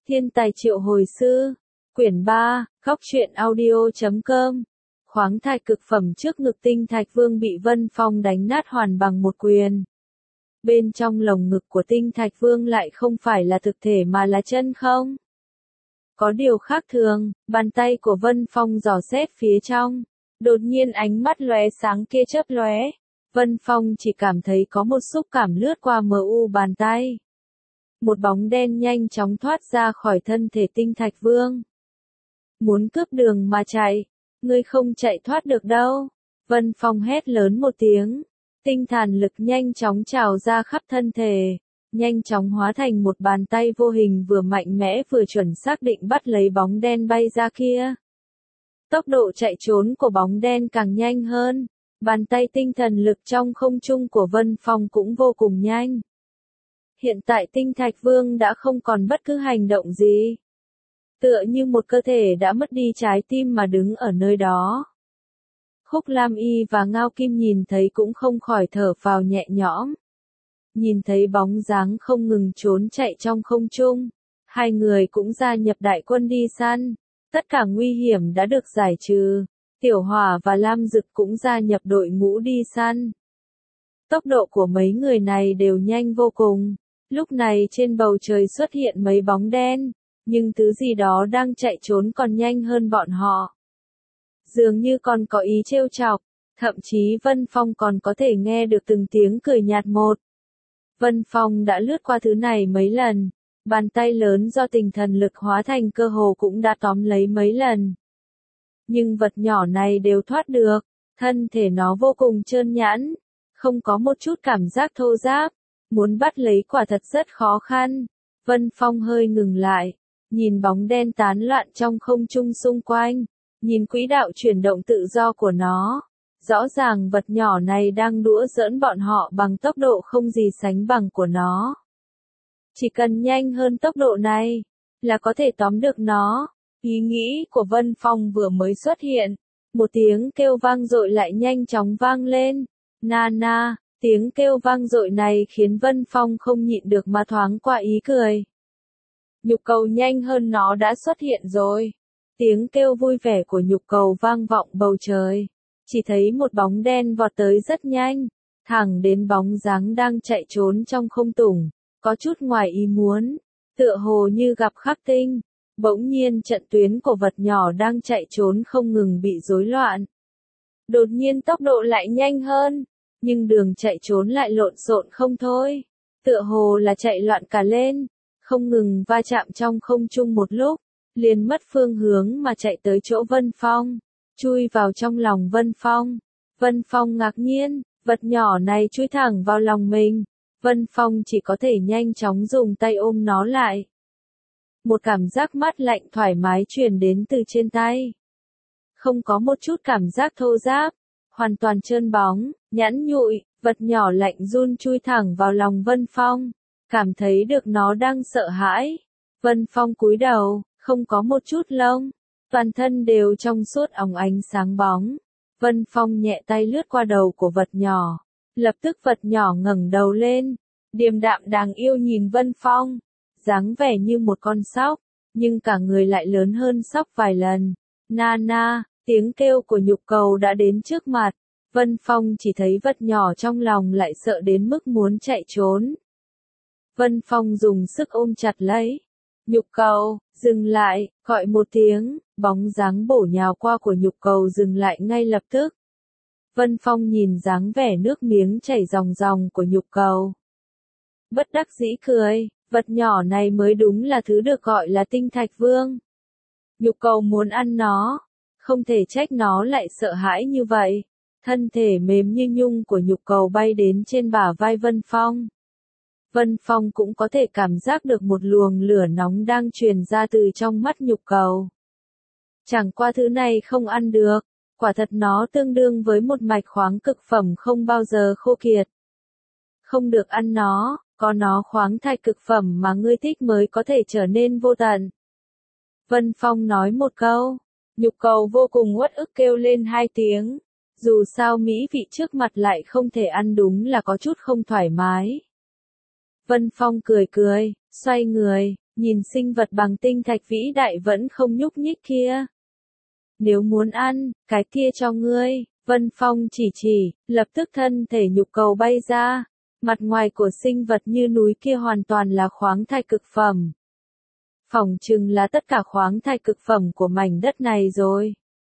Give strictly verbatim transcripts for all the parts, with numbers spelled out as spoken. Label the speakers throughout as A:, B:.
A: Thiên tài triệu hồi sư, quyển ba, góc truyện audio chấm com. Khoáng thạch cực phẩm trước ngực tinh thạch vương bị Vân Phong đánh nát hoàn bằng một quyền. Bên trong lồng ngực của tinh thạch vương lại không phải là thực thể mà là chân không. Có điều khác thường, bàn tay của Vân Phong dò xét phía trong. Đột nhiên ánh mắt lóe sáng kia chớp lóe. Vân Phong chỉ cảm thấy có một xúc cảm lướt qua mờ u bàn tay. Một bóng đen nhanh chóng thoát ra khỏi thân thể tinh thạch vương. Muốn cướp đường mà chạy, ngươi không chạy thoát được đâu. Vân Phong hét lớn một tiếng. Tinh thần lực nhanh chóng trào ra khắp thân thể, nhanh chóng hóa thành một bàn tay vô hình vừa mạnh mẽ vừa chuẩn xác định bắt lấy bóng đen bay ra kia. Tốc độ chạy trốn của bóng đen càng nhanh hơn, bàn tay tinh thần lực trong không trung của Vân Phong cũng vô cùng nhanh. Hiện tại tinh thạch vương đã không còn bất cứ hành động gì. Tựa như một cơ thể đã mất đi trái tim mà đứng ở nơi đó. Khúc Lam Y và Ngao Kim nhìn thấy cũng không khỏi thở phào nhẹ nhõm. Nhìn thấy bóng dáng không ngừng trốn chạy trong không trung, hai người cũng gia nhập đại quân đi săn. Tất cả nguy hiểm đã được giải trừ, Tiểu Hỏa và Lam Dực cũng gia nhập đội ngũ đi săn. Tốc độ của mấy người này đều nhanh vô cùng. Lúc này trên bầu trời xuất hiện mấy bóng đen, nhưng thứ gì đó đang chạy trốn còn nhanh hơn bọn họ. Dường như còn có ý trêu chọc, thậm chí Vân Phong còn có thể nghe được từng tiếng cười nhạt một. Vân Phong đã lướt qua thứ này mấy lần, bàn tay lớn do tinh thần lực hóa thành cơ hồ cũng đã tóm lấy mấy lần. Nhưng vật nhỏ này đều thoát được, thân thể nó vô cùng trơn nhẵn, không có một chút cảm giác thô ráp, muốn bắt lấy quả thật rất khó khăn. Vân Phong hơi ngừng lại, nhìn bóng đen tán loạn trong không trung xung quanh. Nhìn quỹ đạo chuyển động tự do của nó, rõ ràng vật nhỏ này đang đùa giỡn bọn họ bằng tốc độ không gì sánh bằng của nó. Chỉ cần nhanh hơn tốc độ này, là có thể tóm được nó. Ý nghĩ của Vân Phong vừa mới xuất hiện, một tiếng kêu vang dội lại nhanh chóng vang lên. Na na, tiếng kêu vang dội này khiến Vân Phong không nhịn được mà thoáng qua ý cười. Nhục cầu nhanh hơn nó đã xuất hiện rồi. Tiếng kêu vui vẻ của nhục cầu vang vọng bầu trời. Chỉ thấy một bóng đen vọt tới rất nhanh, thẳng đến bóng dáng đang chạy trốn trong không tùng, có chút ngoài ý muốn, tựa hồ như gặp khắc tinh. Bỗng nhiên trận tuyến của vật nhỏ đang chạy trốn không ngừng bị rối loạn. Đột nhiên tốc độ lại nhanh hơn, nhưng đường chạy trốn lại lộn xộn không thôi. Tựa hồ là chạy loạn cả lên, không ngừng va chạm trong không trung một lúc. Liền mất phương hướng mà chạy tới chỗ Vân Phong, chui vào trong lòng Vân Phong. Vân Phong ngạc nhiên, vật nhỏ này chui thẳng vào lòng mình. Vân Phong chỉ có thể nhanh chóng dùng tay ôm nó lại. Một cảm giác mát lạnh thoải mái truyền đến từ trên tay. Không có một chút cảm giác thô ráp, hoàn toàn trơn bóng, nhẵn nhụi, vật nhỏ lạnh run chui thẳng vào lòng Vân Phong. Cảm thấy được nó đang sợ hãi. Vân Phong cúi đầu. Không có một chút lông, toàn thân đều trong suốt óng ánh sáng bóng. Vân Phong nhẹ tay lướt qua đầu của vật nhỏ, lập tức vật nhỏ ngẩng đầu lên, điềm đạm đáng yêu nhìn Vân Phong, dáng vẻ như một con sóc, nhưng cả người lại lớn hơn sóc vài lần. Na na, tiếng kêu của nhục cầu đã đến trước mặt, Vân Phong chỉ thấy vật nhỏ trong lòng lại sợ đến mức muốn chạy trốn. Vân Phong dùng sức ôm chặt lấy. Nhục cầu, dừng lại, gọi một tiếng, bóng dáng bổ nhào qua của nhục cầu dừng lại ngay lập tức. Vân Phong nhìn dáng vẻ nước miếng chảy ròng ròng của nhục cầu. Bất đắc dĩ cười, vật nhỏ này mới đúng là thứ được gọi là tinh thạch vương. Nhục cầu muốn ăn nó, không thể trách nó lại sợ hãi như vậy. Thân thể mềm như nhung của nhục cầu bay đến trên bả vai Vân Phong. Vân Phong cũng có thể cảm giác được một luồng lửa nóng đang truyền ra từ trong mắt nhục cầu. Chẳng qua thứ này không ăn được, quả thật nó tương đương với một mạch khoáng cực phẩm không bao giờ khô kiệt. Không được ăn nó, có nó khoáng thạch cực phẩm mà ngươi thích mới có thể trở nên vô tận. Vân Phong nói một câu, nhục cầu vô cùng uất ức kêu lên hai tiếng, dù sao mỹ vị trước mặt lại không thể ăn đúng là có chút không thoải mái. Vân Phong cười cười, xoay người, nhìn sinh vật bằng tinh thạch vĩ đại vẫn không nhúc nhích kia. Nếu muốn ăn, cái kia cho ngươi, Vân Phong chỉ chỉ, lập tức thân thể nhục cầu bay ra, mặt ngoài của sinh vật như núi kia hoàn toàn là khoáng thạch cực phẩm. Phỏng chừng là tất cả khoáng thạch cực phẩm của mảnh đất này rồi.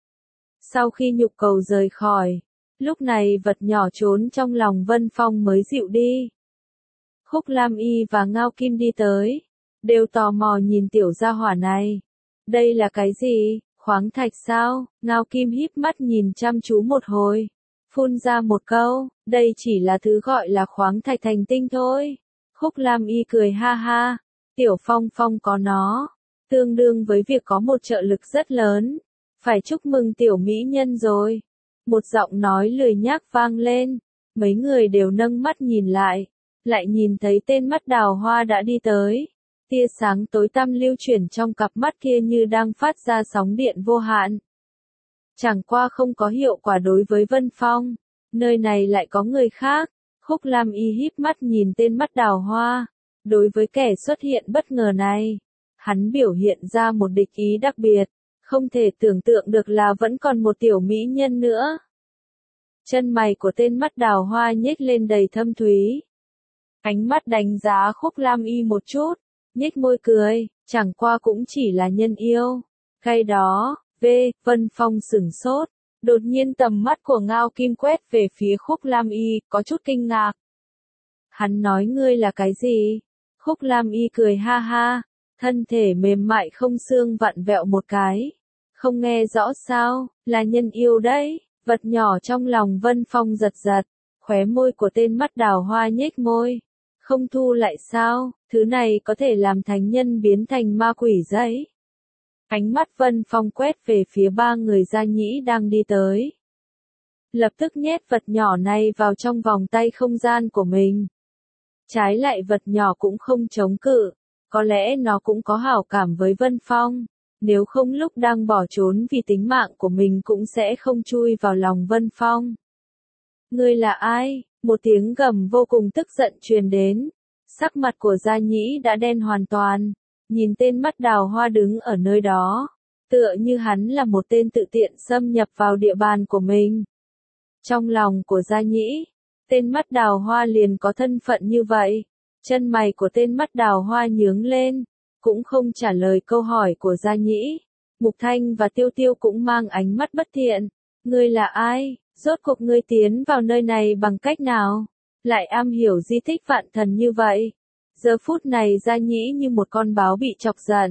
A: Sau khi nhục cầu rời khỏi, lúc này vật nhỏ trốn trong lòng Vân Phong mới dịu đi. Khúc Lam Y và Ngao Kim đi tới, đều tò mò nhìn tiểu gia hỏa này. Đây là cái gì, khoáng thạch sao? Ngao Kim híp mắt nhìn chăm chú một hồi, phun ra một câu, đây chỉ là thứ gọi là khoáng thạch thành tinh thôi. Khúc Lam Y cười ha ha, tiểu Phong Phong có nó, tương đương với việc có một trợ lực rất lớn. Phải chúc mừng tiểu mỹ nhân rồi. Một giọng nói lười nhác vang lên, mấy người đều nâng mắt nhìn lại, lại nhìn thấy tên mắt đào hoa đã đi tới. Tia sáng tối tăm lưu chuyển trong cặp mắt kia như đang phát ra sóng điện vô hạn. Chẳng qua không có hiệu quả đối với Vân Phong, nơi này lại có người khác. Khúc Lam Y híp mắt nhìn tên mắt đào hoa, đối với kẻ xuất hiện bất ngờ này, hắn biểu hiện ra một địch ý đặc biệt. Không thể tưởng tượng được là vẫn còn một tiểu mỹ nhân nữa. Chân mày của tên mắt đào hoa nhếch lên đầy thâm thúy. Ánh mắt đánh giá Khúc Lam Y một chút, nhếch môi cười, chẳng qua cũng chỉ là nhân yêu. Cái đó, V, Vân Phong sửng sốt, đột nhiên tầm mắt của Ngao Kim quét về phía Khúc Lam Y, có chút kinh ngạc. Hắn nói ngươi là cái gì? Khúc Lam Y cười ha ha, thân thể mềm mại không xương vặn vẹo một cái. Không nghe rõ sao, là nhân yêu đấy. Vật nhỏ trong lòng Vân Phong giật giật, khóe môi của tên mắt đào hoa nhếch môi. Không thu lại sao, thứ này có thể làm thánh nhân biến thành ma quỷ giấy. Ánh mắt Vân Phong quét về phía ba người gia nhĩ đang đi tới. Lập tức nhét vật nhỏ này vào trong vòng tay không gian của mình. Trái lại vật nhỏ cũng không chống cự, có lẽ nó cũng có hảo cảm với Vân Phong. Nếu không lúc đang bỏ trốn vì tính mạng của mình cũng sẽ không chui vào lòng Vân Phong. Ngươi là ai? Một tiếng gầm vô cùng tức giận truyền đến. Sắc mặt của gia nhĩ đã đen hoàn toàn. Nhìn tên mắt đào hoa đứng ở nơi đó. Tựa như hắn là một tên tự tiện xâm nhập vào địa bàn của mình. Trong lòng của gia nhĩ, tên mắt đào hoa liền có thân phận như vậy. Chân mày của tên mắt đào hoa nhướng lên. Cũng không trả lời câu hỏi của gia nhĩ. Mục Thanh và Tiêu Tiêu cũng mang ánh mắt bất thiện. Ngươi là ai? Rốt cuộc ngươi tiến vào nơi này bằng cách nào? Lại am hiểu di tích vạn thần như vậy? Giờ phút này gia nhĩ như một con báo bị chọc giận.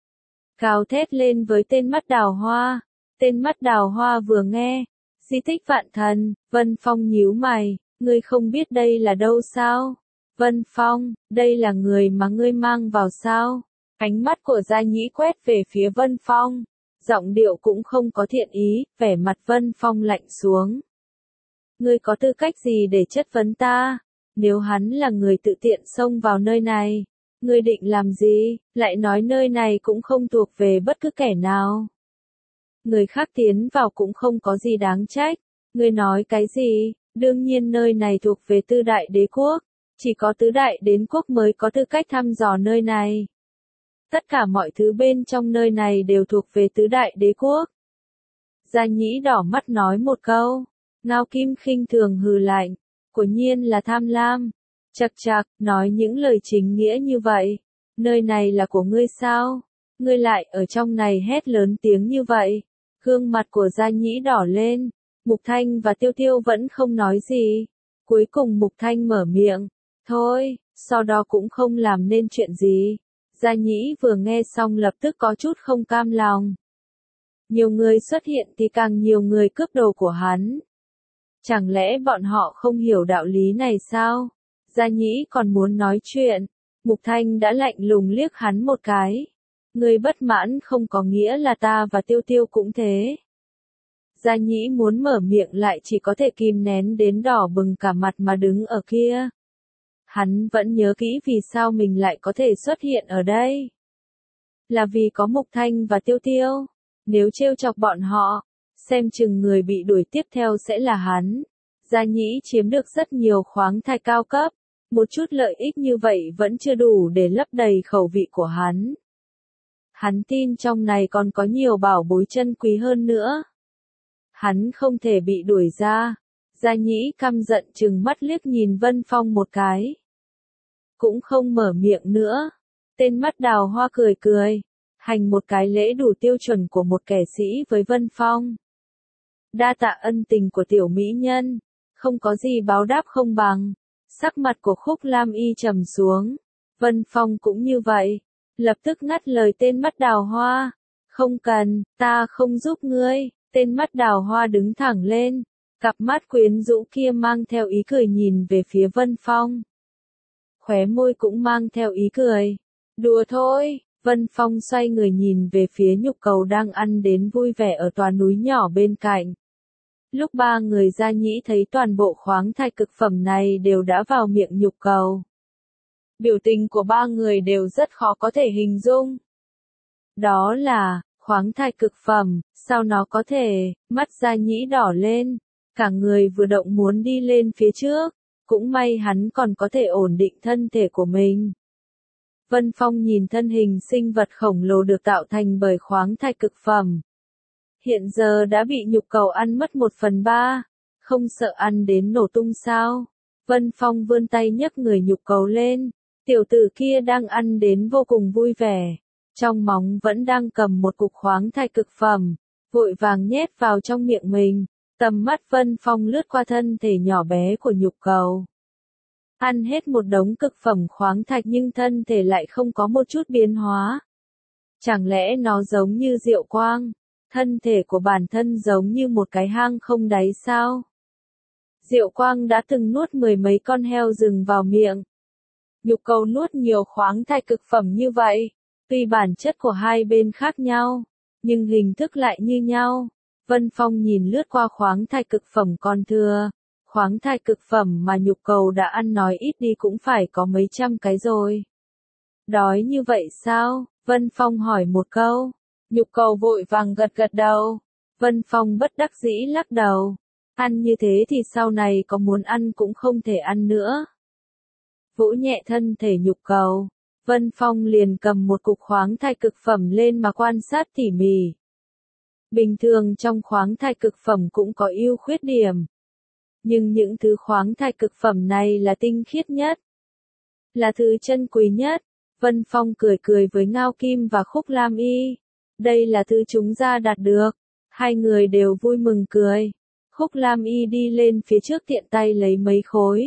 A: Gào thét lên với tên mắt đào hoa. Tên mắt đào hoa vừa nghe. Di tích vạn thần, Vân Phong nhíu mày. Ngươi không biết đây là đâu sao? Vân Phong, đây là người mà ngươi mang vào sao? Ánh mắt của gia nhĩ quét về phía Vân Phong, giọng điệu cũng không có thiện ý, vẻ mặt Vân Phong lạnh xuống. Ngươi có tư cách gì để chất vấn ta? Nếu hắn là người tự tiện xông vào nơi này, ngươi định làm gì? Lại nói nơi này cũng không thuộc về bất cứ kẻ nào. Người khác tiến vào cũng không có gì đáng trách. Ngươi nói cái gì? Đương nhiên nơi này thuộc về Tứ Đại Đế Quốc, chỉ có Tứ Đại Đế Quốc mới có tư cách thăm dò nơi này. Tất cả mọi thứ bên trong nơi này đều thuộc về Tứ Đại Đế Quốc. Gia nhĩ đỏ mắt nói một câu. Ngao Kim khinh thường hừ lạnh. Quả nhiên là tham lam. Chật chạc, nói những lời chính nghĩa như vậy. Nơi này là của ngươi sao? Ngươi lại ở trong này hét lớn tiếng như vậy. Gương mặt của gia nhĩ đỏ lên. Mục Thanh và Tiêu Tiêu vẫn không nói gì. Cuối cùng Mục Thanh mở miệng. Thôi, sau đó cũng không làm nên chuyện gì. Gia nhĩ vừa nghe xong lập tức có chút không cam lòng. Nhiều người xuất hiện thì càng nhiều người cướp đồ của hắn. Chẳng lẽ bọn họ không hiểu đạo lý này sao? Gia nhĩ còn muốn nói chuyện. Mục Thanh đã lạnh lùng liếc hắn một cái. Người bất mãn không có nghĩa là ta và Tiêu Tiêu cũng thế. Gia nhĩ muốn mở miệng lại chỉ có thể kìm nén đến đỏ bừng cả mặt mà đứng ở kia. Hắn vẫn nhớ kỹ vì sao mình lại có thể xuất hiện ở đây. Là vì có Mục Thanh và Tiêu Tiêu. Nếu trêu chọc bọn họ, xem chừng người bị đuổi tiếp theo sẽ là hắn. Gia nhĩ chiếm được rất nhiều khoáng thạch cao cấp. Một chút lợi ích như vậy vẫn chưa đủ để lấp đầy khẩu vị của hắn. Hắn tin trong này còn có nhiều bảo bối chân quý hơn nữa. Hắn không thể bị đuổi ra. Gia Nhĩ căm giận trừng mắt liếc nhìn Vân Phong một cái. Cũng không mở miệng nữa. Tên mắt đào hoa cười cười. Hành một cái lễ đủ tiêu chuẩn của một kẻ sĩ với Vân Phong. Đa tạ ân tình của tiểu mỹ nhân. Không có gì báo đáp không bằng. Sắc mặt của Khúc Lam Y trầm xuống. Vân Phong cũng như vậy. Lập tức ngắt lời tên mắt đào hoa. Không cần, ta không giúp ngươi. Tên mắt đào hoa đứng thẳng lên. Cặp mắt quyến rũ kia mang theo ý cười nhìn về phía Vân Phong. Khóe môi cũng mang theo ý cười. Đùa thôi. Vân Phong xoay người nhìn về phía nhục cầu đang ăn đến vui vẻ ở tòa núi nhỏ bên cạnh. Lúc ba người Gia Nhĩ thấy toàn bộ khoáng thạch cực phẩm này đều đã vào miệng nhục cầu. Biểu tình của ba người đều rất khó có thể hình dung. Đó là, khoáng thạch cực phẩm, sao nó có thể, mắt Gia Nhĩ đỏ lên, cả người vừa động muốn đi lên phía trước, cũng may hắn còn có thể ổn định thân thể của mình. Vân Phong nhìn thân hình sinh vật khổng lồ được tạo thành bởi khoáng thạch cực phẩm. Hiện giờ đã bị nhục cầu ăn mất một phần ba, không sợ ăn đến nổ tung sao? Vân Phong vươn tay nhấc người nhục cầu lên, tiểu tử kia đang ăn đến vô cùng vui vẻ, trong móng vẫn đang cầm một cục khoáng thạch cực phẩm, vội vàng nhét vào trong miệng mình, tầm mắt Vân Phong lướt qua thân thể nhỏ bé của nhục cầu. Ăn hết một đống cực phẩm khoáng thạch nhưng thân thể lại không có một chút biến hóa. Chẳng lẽ nó giống như Diệu Quang? Thân thể của bản thân giống như một cái hang không đáy sao? Diệu Quang đã từng nuốt mười mấy con heo rừng vào miệng. Nhục cầu nuốt nhiều khoáng thạch cực phẩm như vậy, tuy bản chất của hai bên khác nhau, nhưng hình thức lại như nhau. Vân Phong nhìn lướt qua khoáng thạch cực phẩm còn thừa. Khoáng thạch cực phẩm mà nhục cầu đã ăn nói ít đi cũng phải có mấy trăm cái rồi. Đói như vậy sao? Vân Phong hỏi một câu. Nhục cầu vội vàng gật gật đầu. Vân Phong bất đắc dĩ lắc đầu. Ăn như thế thì sau này có muốn ăn cũng không thể ăn nữa. Vỗ nhẹ thân thể nhục cầu. Vân Phong liền cầm một cục khoáng thạch cực phẩm lên mà quan sát tỉ mỉ. Bình thường trong khoáng thạch cực phẩm cũng có ưu khuyết điểm. Nhưng những thứ khoáng thạch cực phẩm này là tinh khiết nhất. Là thứ chân quý nhất. Vân Phong cười cười với Ngao Kim và Khúc Lam Y. Đây là thứ chúng ta đạt được. Hai người đều vui mừng cười. Khúc Lam Y đi lên phía trước tiện tay lấy mấy khối.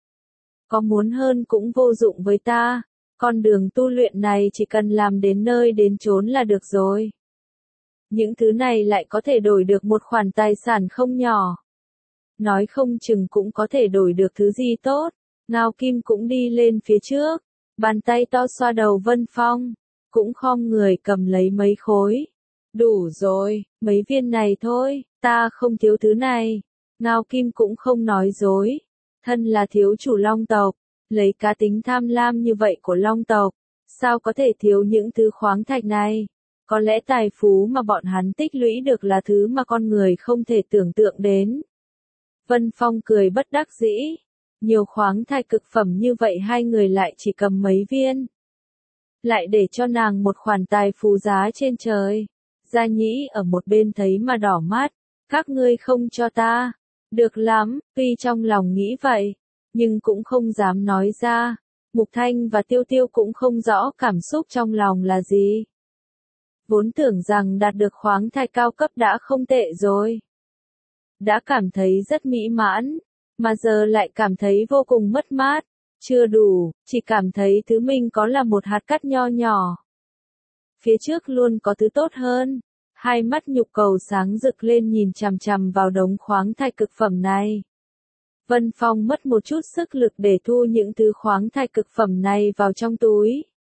A: Có muốn hơn cũng vô dụng với ta. Con đường tu luyện này chỉ cần làm đến nơi đến chốn là được rồi. Những thứ này lại có thể đổi được một khoản tài sản không nhỏ. Nói không chừng cũng có thể đổi được thứ gì tốt. Ngao Kim cũng đi lên phía trước. Bàn tay to xoa đầu Vân Phong. Cũng khom người cầm lấy mấy khối. Đủ rồi, mấy viên này thôi, ta không thiếu thứ này. Ngao Kim cũng không nói dối. Thân là thiếu chủ Long tộc. Lấy cá tính tham lam như vậy của Long tộc. Sao có thể thiếu những thứ khoáng thạch này? Có lẽ tài phú mà bọn hắn tích lũy được là thứ mà con người không thể tưởng tượng đến. Vân Phong cười bất đắc dĩ. Nhiều khoáng thạch cực phẩm như vậy hai người lại chỉ cầm mấy viên. Lại để cho nàng một khoản tài phú giá trên trời. Gia Nhĩ ở một bên thấy mà đỏ mắt. Các ngươi không cho ta. Được lắm, tuy trong lòng nghĩ vậy. Nhưng cũng không dám nói ra. Mục Thanh và Tiêu Tiêu cũng không rõ cảm xúc trong lòng là gì. Vốn tưởng rằng đạt được khoáng thạch cao cấp đã không tệ rồi. Đã cảm thấy rất mỹ mãn, mà giờ lại cảm thấy vô cùng mất mát, chưa đủ, chỉ cảm thấy thứ mình có là một hạt cát nho nhỏ. Phía trước luôn có thứ tốt hơn, hai mắt nhục cầu sáng rực lên nhìn chằm chằm vào đống khoáng thạch cực phẩm này. Vân Phong mất một chút sức lực để thu những thứ khoáng thạch cực phẩm này vào trong túi.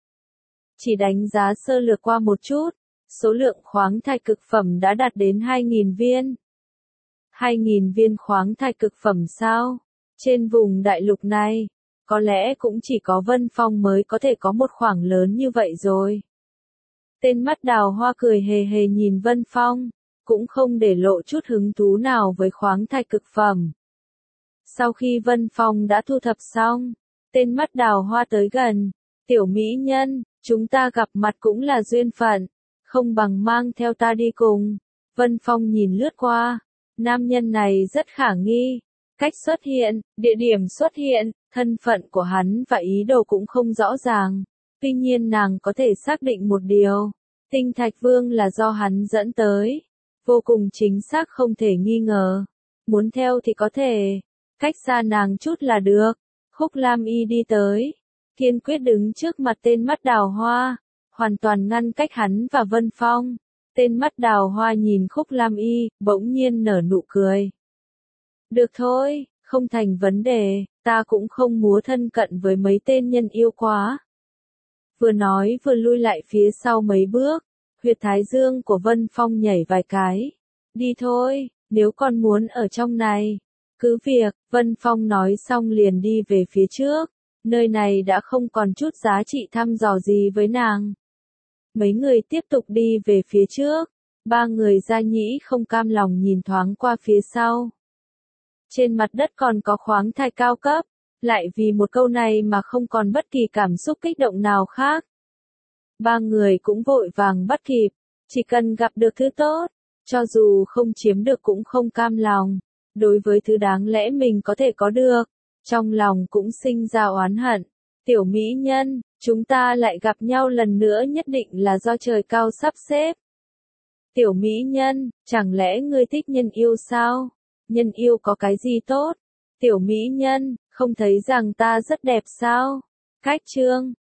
A: Chỉ đánh giá sơ lược qua một chút, số lượng khoáng thạch cực phẩm đã đạt đến hai nghìn viên. hai nghìn viên khoáng thạch cực phẩm sao? Trên vùng đại lục này, có lẽ cũng chỉ có Vân Phong mới có thể có một khoản lớn như vậy rồi. Tên mắt đào hoa cười hề hề nhìn Vân Phong, cũng không để lộ chút hứng thú nào với khoáng thạch cực phẩm. Sau khi Vân Phong đã thu thập xong, Tên mắt đào hoa tới gần. Tiểu mỹ nhân, chúng ta gặp mặt cũng là duyên phận. Không bằng mang theo ta đi cùng. Vân Phong nhìn lướt qua. Nam nhân này rất khả nghi. Cách xuất hiện, địa điểm xuất hiện, thân phận của hắn và ý đồ cũng không rõ ràng. Tuy nhiên nàng có thể xác định một điều. Tinh Thạch Vương là do hắn dẫn tới. Vô cùng chính xác không thể nghi ngờ. Muốn theo thì có thể. Cách xa nàng chút là được. Khúc Lam Y đi tới. Kiên quyết đứng trước mặt tên mắt đào hoa. Hoàn toàn ngăn cách hắn và Vân Phong. Tên mắt đào hoa nhìn Khúc Lam Y, bỗng nhiên nở nụ cười. Được thôi, không thành vấn đề, ta cũng không múa thân cận với mấy tên nhân yêu quá. Vừa nói vừa lui lại phía sau mấy bước, huyệt thái dương của Vân Phong nhảy vài cái. Đi thôi, nếu con muốn ở trong này. Cứ việc, Vân Phong nói xong liền đi về phía trước. Nơi này đã không còn chút giá trị thăm dò gì với nàng. Mấy người tiếp tục đi về phía trước. Ba người Gia Nhĩ không cam lòng nhìn thoáng qua phía sau. Trên mặt đất còn có khoáng thạch cao cấp. Lại vì một câu này mà không còn bất kỳ cảm xúc kích động nào khác. Ba người cũng vội vàng bắt kịp. Chỉ cần gặp được thứ tốt. Cho dù không chiếm được cũng không cam lòng. Đối với thứ đáng lẽ mình có thể có được. Trong lòng cũng sinh ra oán hận. Tiểu mỹ nhân, chúng ta lại gặp nhau lần nữa nhất định là do trời cao sắp xếp. Tiểu mỹ nhân, chẳng lẽ ngươi thích nhân yêu sao? Nhân yêu có cái gì tốt? Tiểu mỹ nhân, không thấy rằng ta rất đẹp sao? Cách chương